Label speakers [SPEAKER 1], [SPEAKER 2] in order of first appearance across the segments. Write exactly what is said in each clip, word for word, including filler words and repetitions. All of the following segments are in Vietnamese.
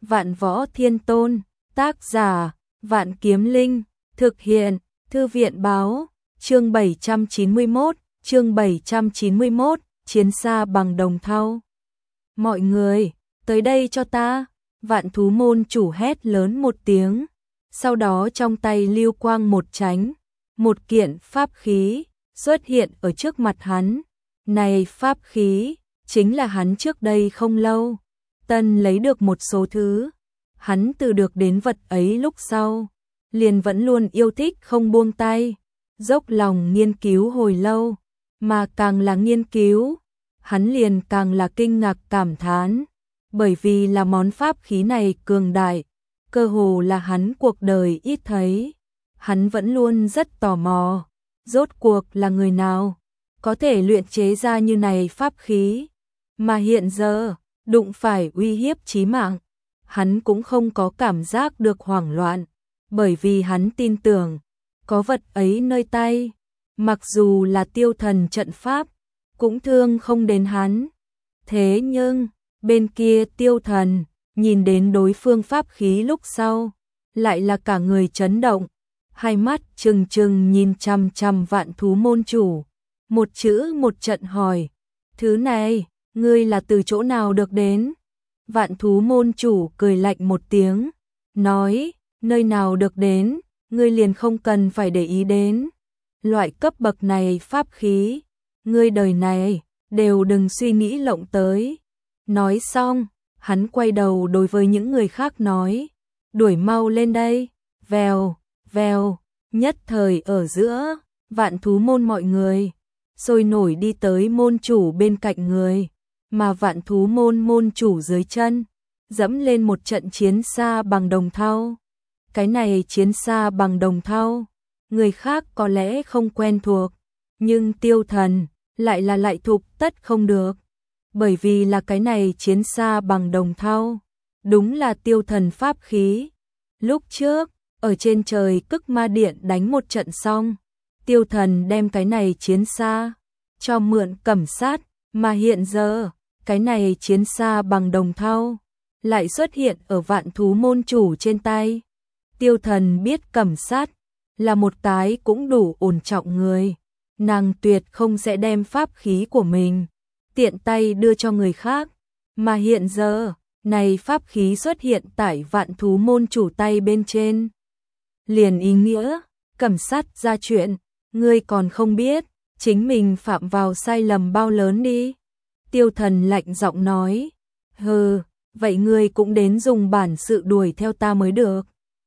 [SPEAKER 1] Vạn Võ Thiên Tôn, tác giả, Vạn Kiếm Linh, thực hiện, Thư viện báo, chương bảy trăm chín mươi mốt, chương bảy trăm chín mươi mốt, chiến xa bằng đồng thau. Mọi người, tới đây cho ta, Vạn Thú môn chủ hét lớn một tiếng, sau đó trong tay lưu quang một chánh, một kiện pháp khí xuất hiện ở trước mặt hắn. Này pháp khí, chính là hắn trước đây không lâu tân lấy được một số thứ. Hắn từ được đến vật ấy lúc sau, liền vẫn luôn yêu thích không buông tay, dốc lòng nghiên cứu hồi lâu, mà càng là nghiên cứu, hắn liền càng là kinh ngạc cảm thán, bởi vì là món pháp khí này cường đại, cơ hồ là hắn cuộc đời ít thấy. Hắn vẫn luôn rất tò mò, rốt cuộc là người nào có thể luyện chế ra như này pháp khí, mà hiện giờ đụng phải uy hiếp chí mạng, hắn cũng không có cảm giác được hoảng loạn, bởi vì hắn tin tưởng có vật ấy nơi tay, mặc dù là tiêu thần trận pháp cũng thương không đến hắn. Thế nhưng bên kia tiêu thần nhìn đến đối phương pháp khí lúc sau, lại là cả người chấn động, hai mắt trừng trừng nhìn chằm chằm Vạn Thú môn chủ, một chữ một trận hỏi, thứ này, ngươi là từ chỗ nào được đến? Vạn Thú môn chủ cười lạnh một tiếng, nói, nơi nào được đến, ngươi liền không cần phải để ý đến. Loại cấp bậc này pháp khí, ngươi đời này, đều đừng suy nghĩ lộng tới. Nói xong, hắn quay đầu đối với những người khác nói, đuổi mau lên đây, vèo, vèo, nhất thời ở giữa, Vạn Thú môn mọi người sôi nổi đi tới môn chủ bên cạnh người, mà Vạn Thú môn môn chủ dưới chân dẫm lên một trận chiến xa bằng đồng thau. Cái này chiến xa bằng đồng thau, người khác có lẽ không quen thuộc, nhưng tiêu thần lại là lại thục tất không được, bởi vì là cái này chiến xa bằng đồng thau, đúng là tiêu thần pháp khí. Lúc trước, ở trên trời Cức Ma Điện đánh một trận xong, tiêu thần đem cái này chiến xa cho mượn Cẩm Sát, mà hiện giờ, cái này chiến xa bằng đồng thau lại xuất hiện ở Vạn Thú môn chủ trên tay. Tiêu thần biết Cẩm Sát là một cái cũng đủ ổn trọng người, nàng tuyệt không sẽ đem pháp khí của mình tiện tay đưa cho người khác, mà hiện giờ, này pháp khí xuất hiện tại Vạn Thú môn chủ tay bên trên. Liền ý nghĩa, Cẩm Sát ra chuyện, ngươi còn không biết, chính mình phạm vào sai lầm bao lớn đi. Tiêu thần lạnh giọng nói, hừ, vậy ngươi cũng đến dùng bản sự đuổi theo ta mới được.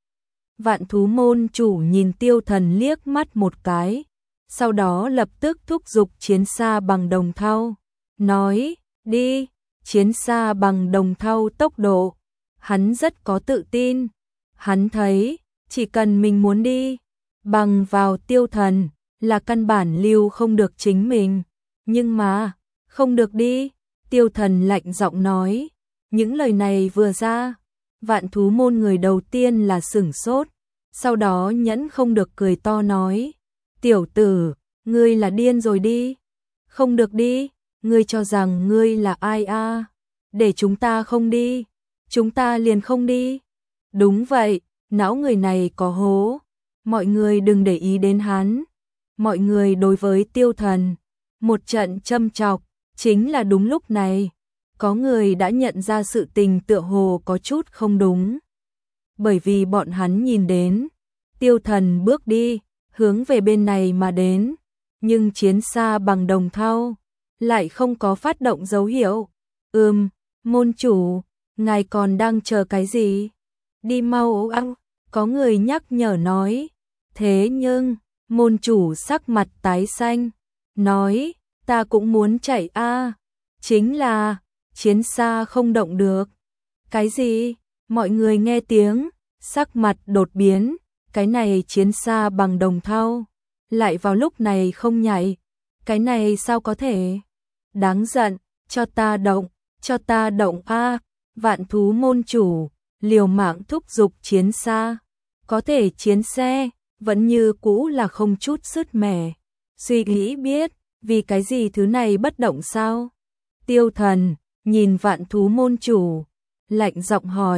[SPEAKER 1] Vạn Thú môn chủ nhìn tiêu thần liếc mắt một cái, sau đó lập tức thúc giục chiến xa bằng đồng thau, nói, đi, chiến xa bằng đồng thau tốc độ. Hắn rất có tự tin, hắn thấy, chỉ cần mình muốn đi, bằng vào tiêu thần, là căn bản lưu không được chính mình, nhưng mà, không được đi. Tiêu thần lạnh giọng nói, những lời này vừa ra, Vạn Thú môn người đầu tiên là sửng sốt, sau đó nhẫn không được cười to nói, tiểu tử, ngươi là điên rồi đi, không được đi, ngươi cho rằng ngươi là ai a? À? Để chúng ta không đi, chúng ta liền không đi. Đúng vậy, não người này có hố, mọi người đừng để ý đến hắn. Mọi người đối với tiêu thần, một trận châm chọc, chính là đúng lúc này, có người đã nhận ra sự tình tựa hồ có chút không đúng. Bởi vì bọn hắn nhìn đến, tiêu thần bước đi, hướng về bên này mà đến, nhưng chiến xa bằng đồng thau lại không có phát động dấu hiệu. Ừm, môn chủ, ngài còn đang chờ cái gì? Đi mau ăn, có người nhắc nhở nói. Thế nhưng, môn chủ sắc mặt tái xanh, nói, ta cũng muốn chạy a, à. Chính là, chiến xa không động được. Cái gì? Mọi người nghe tiếng, sắc mặt đột biến, cái này chiến xa bằng đồng thau, lại vào lúc này không nhảy. Cái này sao có thể? Đáng giận, cho ta động, cho ta động a. À. Vạn Thú môn chủ liều mạng thúc giục chiến xa, có thể chiến xe vẫn như cũ là không chút sứt mẻ. Suy nghĩ biết, vì cái gì thứ này bất động sao? Tiêu thần nhìn Vạn Thú môn chủ, lạnh giọng hỏi,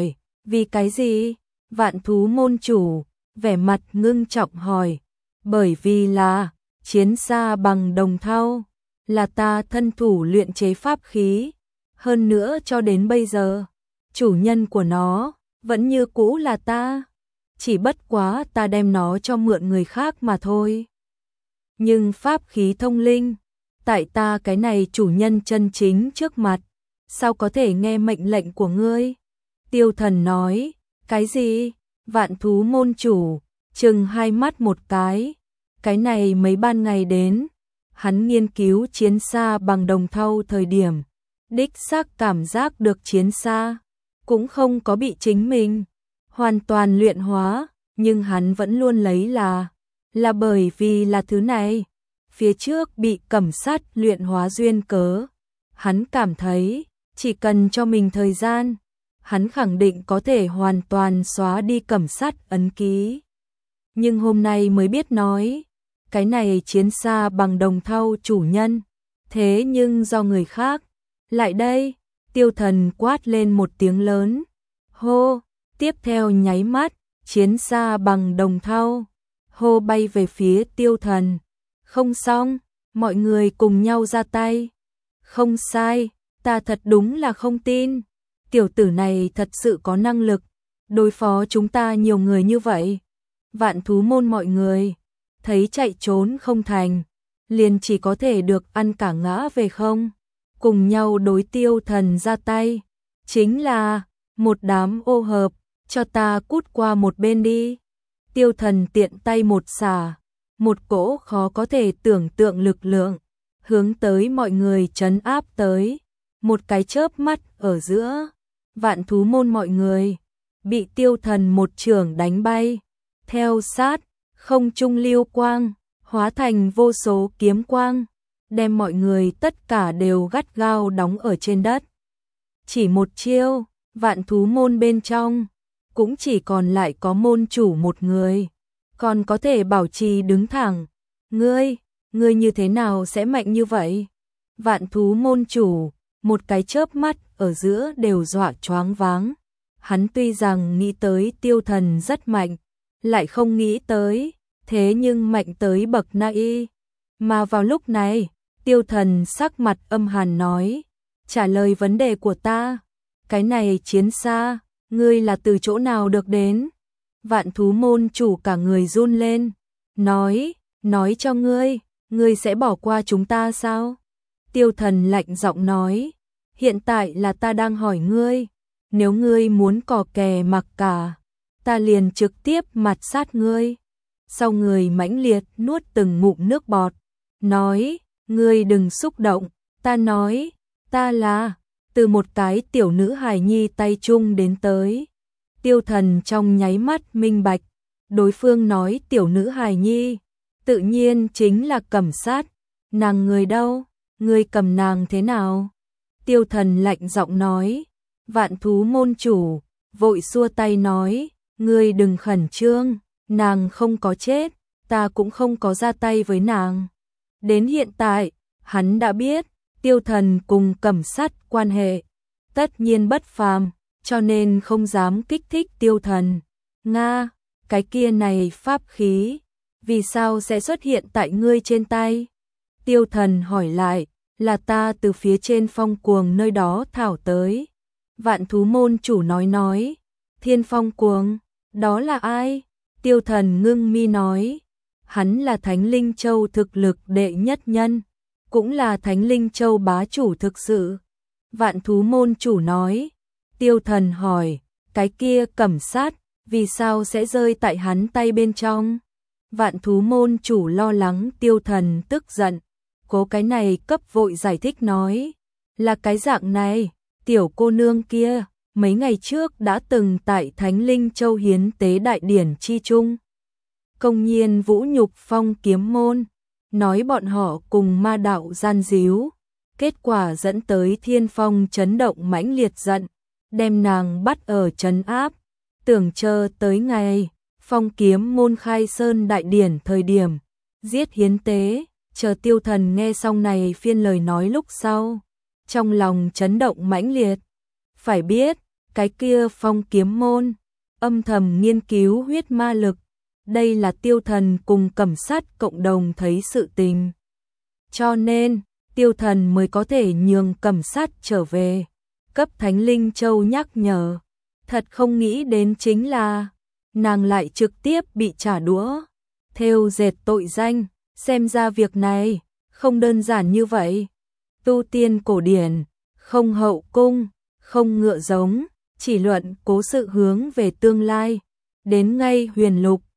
[SPEAKER 1] Vì cái gì? Vạn thú môn chủ, vẻ mặt ngưng trọng hỏi. Bởi vì là, chiến xa bằng đồng thau, là ta thân thủ luyện chế pháp khí. Hơn nữa cho đến bây giờ, chủ nhân của nó, vẫn như cũ là ta. Chỉ bất quá ta đem nó cho mượn người khác mà thôi. Nhưng pháp khí thông linh, tại ta cái này chủ nhân chân chính trước mặt, sao có thể nghe mệnh lệnh của ngươi? Tiêu Thần nói, cái gì? Vạn thú môn chủ, chừng hai mắt một cái. Cái này mấy ban ngày đến, hắn nghiên cứu chiến xa bằng đồng thau thời điểm, đích xác cảm giác được chiến xa, cũng không có bị chính mình hoàn toàn luyện hóa, nhưng hắn vẫn luôn lấy là, là bởi vì là thứ này, phía trước bị cẩm sát luyện hóa duyên cớ. Hắn cảm thấy, chỉ cần cho mình thời gian, hắn khẳng định có thể hoàn toàn xóa đi cẩm sát ấn ký. Nhưng hôm nay mới biết nói, cái này chiến xa bằng đồng thau chủ nhân, thế nhưng do người khác. Lại đây, Tiêu Thần quát lên một tiếng lớn. Hô, tiếp theo nháy mắt, chiến xa bằng đồng thau, hô bay về phía Tiêu Thần. Không xong, mọi người cùng nhau ra tay. Không sai, ta thật đúng là không tin. Tiểu tử này thật sự có năng lực đối phó chúng ta nhiều người như vậy. Vạn thú môn mọi người thấy chạy trốn không thành, liền chỉ có thể được ăn cả ngã về không. Cùng nhau đối Tiêu Thần ra tay, chính là một đám ô hợp, cho ta cút qua một bên đi. Tiêu Thần tiện tay một xả, một cỗ khó có thể tưởng tượng lực lượng, hướng tới mọi người trấn áp tới. Một cái chớp mắt ở giữa, vạn thú môn mọi người bị Tiêu Thần một chưởng đánh bay. Theo sát, không trung lưu quang, hóa thành vô số kiếm quang, đem mọi người tất cả đều gắt gao đóng ở trên đất. Chỉ một chiêu, vạn thú môn bên trong, cũng chỉ còn lại có môn chủ một người, còn có thể bảo trì đứng thẳng. Ngươi, ngươi như thế nào sẽ mạnh như vậy? Vạn thú môn chủ, một cái chớp mắt ở giữa đều dọa choáng váng. Hắn tuy rằng nghĩ tới Tiêu Thần rất mạnh, lại không nghĩ tới, thế nhưng mạnh tới bậc nai. Mà vào lúc này, Tiêu Thần sắc mặt âm hàn nói, trả lời vấn đề của ta, cái này chiến xa, ngươi là từ chỗ nào được đến? Vạn thú môn chủ cả người run lên, nói, nói cho ngươi, ngươi sẽ bỏ qua chúng ta sao? Tiêu Thần lạnh giọng nói, hiện tại là ta đang hỏi ngươi, nếu ngươi muốn cò kè mặc cả, ta liền trực tiếp mặt sát ngươi. Sau người mãnh liệt nuốt từng ngụm nước bọt, nói, ngươi đừng xúc động, ta nói, ta là, từ một cái tiểu nữ hài nhi tay chung đến tới. Tiêu Thần trong nháy mắt minh bạch, đối phương nói tiểu nữ hài nhi, tự nhiên chính là Cẩm Sát. Nàng người đâu, ngươi cầm nàng thế nào? Tiêu Thần lạnh giọng nói. Vạn thú môn chủ vội xua tay nói, ngươi đừng khẩn trương, nàng không có chết, ta cũng không có ra tay với nàng. Đến hiện tại, hắn đã biết, Tiêu Thần cùng Cẩm Sát quan hệ tất nhiên bất phàm, cho nên không dám kích thích Tiêu Thần. Nga, cái kia này pháp khí, vì sao sẽ xuất hiện tại ngươi trên tay? Tiêu Thần hỏi lại, là ta từ phía trên Phong Cuồng nơi đó thảo tới. Vạn thú môn chủ nói nói, Thiên Phong Cuồng, đó là ai? Tiêu Thần ngưng mi nói, hắn là Thánh Linh Châu thực lực đệ nhất nhân, cũng là Thánh Linh Châu bá chủ thực sự. Vạn thú môn chủ nói. Tiêu Thần hỏi, cái kia Cẩm Sát, vì sao sẽ rơi tại hắn tay bên trong? Vạn thú môn chủ lo lắng Tiêu Thần tức giận, cố cái này cấp vội giải thích nói, là cái dạng này, tiểu cô nương kia, mấy ngày trước đã từng tại Thánh Linh Châu hiến tế đại điển chi chung. Công nhiên vũ nhục Phong Kiếm môn, nói bọn họ cùng ma đạo gian díu, kết quả dẫn tới Thiên Phong chấn động mãnh liệt giận, đem nàng bắt ở trấn áp, tưởng chờ tới ngày Phong Kiếm môn khai sơn đại điển thời điểm giết hiến tế. Chờ Tiêu Thần nghe xong này phiên lời nói lúc sau, trong lòng chấn động mãnh liệt. Phải biết, cái kia phong kiếm môn, âm thầm nghiên cứu huyết ma lực. Đây là tiêu thần cùng Cẩm Sát cộng đồng thấy sự tình. Cho nên, tiêu thần mới có thể nhường Cẩm Sát trở về. Cấp Thánh Linh Châu nhắc nhở. Thật không nghĩ đến chính là, nàng lại trực tiếp bị trả đũa. Thêu dệt tội danh, xem ra việc này, không đơn giản như vậy. Tu tiên cổ điển, không hậu cung, không ngựa giống, chỉ luận cố sự hướng về tương lai. Đến ngay huyền lục,